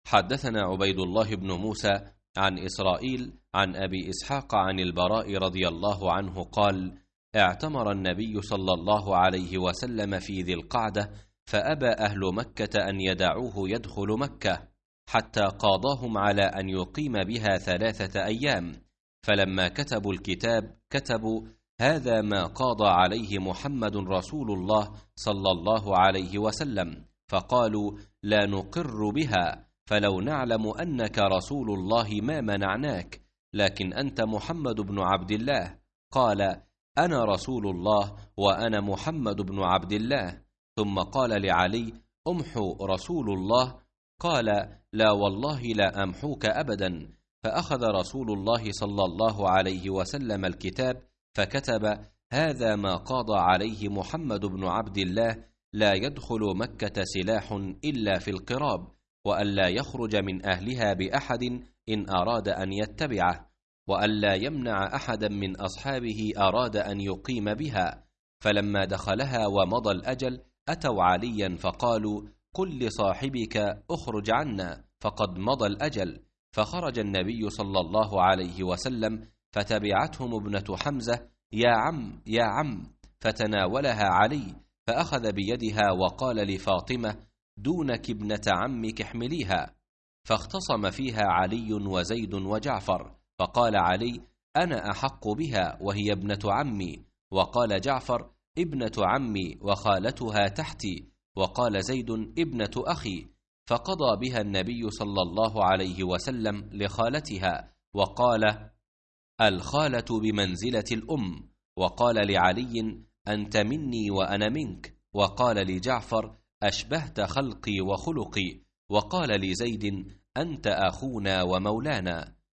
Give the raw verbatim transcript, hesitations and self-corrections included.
حدثنا عبيد الله بن موسى عن إسرائيل عن أبي إسحاق عن البراء رضي الله عنه قال: اعتمر النبي صلى الله عليه وسلم في ذي القعدة، فأبى أهل مكة أن يدعوه يدخل مكة حتى قاضاهم على أن يقيم بها ثلاثة أيام. فلما كتبوا الكتاب كتبوا: هذا ما قاضى عليه محمد رسول الله صلى الله عليه وسلم. فقالوا: لا نقر بها، فلو نعلم أنك رسول الله ما منعناك، لكن أنت محمد بن عبد الله. قال: أنا رسول الله وأنا محمد بن عبد الله. ثم قال لعلي: أمحو رسول الله. قال: لا والله لا أمحوك أبدا. فأخذ رسول الله صلى الله عليه وسلم الكتاب فكتب: هذا ما قاضى عليه محمد بن عبد الله، لا يدخل مكة سلاح إلا في القراب، وألا يخرج من أهلها بأحد إن أراد أن يتبعه، وألا يمنع أحدا من أصحابه أراد أن يقيم بها. فلما دخلها ومضى الأجل أتوا عليا فقالوا: قل لصاحبك أخرج عنا فقد مضى الأجل. فخرج النبي صلى الله عليه وسلم فتبعتهم ابنة حمزة: يا عم يا عم. فتناولها علي فأخذ بيدها وقال لفاطمة: دونك ابنة عمك احمليها. فاختصم فيها علي وزيد وجعفر، فقال علي: أنا أحق بها وهي ابنة عمي. وقال جعفر: ابنة عمي وخالتها تحتي. وقال زيد: ابنة أخي. فقضى بها النبي صلى الله عليه وسلم لخالتها، وقال: الخالة بمنزلة الأم. وقال لعلي: أنت مني وأنا منك. وقال لجعفر: أشبهت خلقي وخلقي. وقال لزيد: أنت أخونا ومولانا.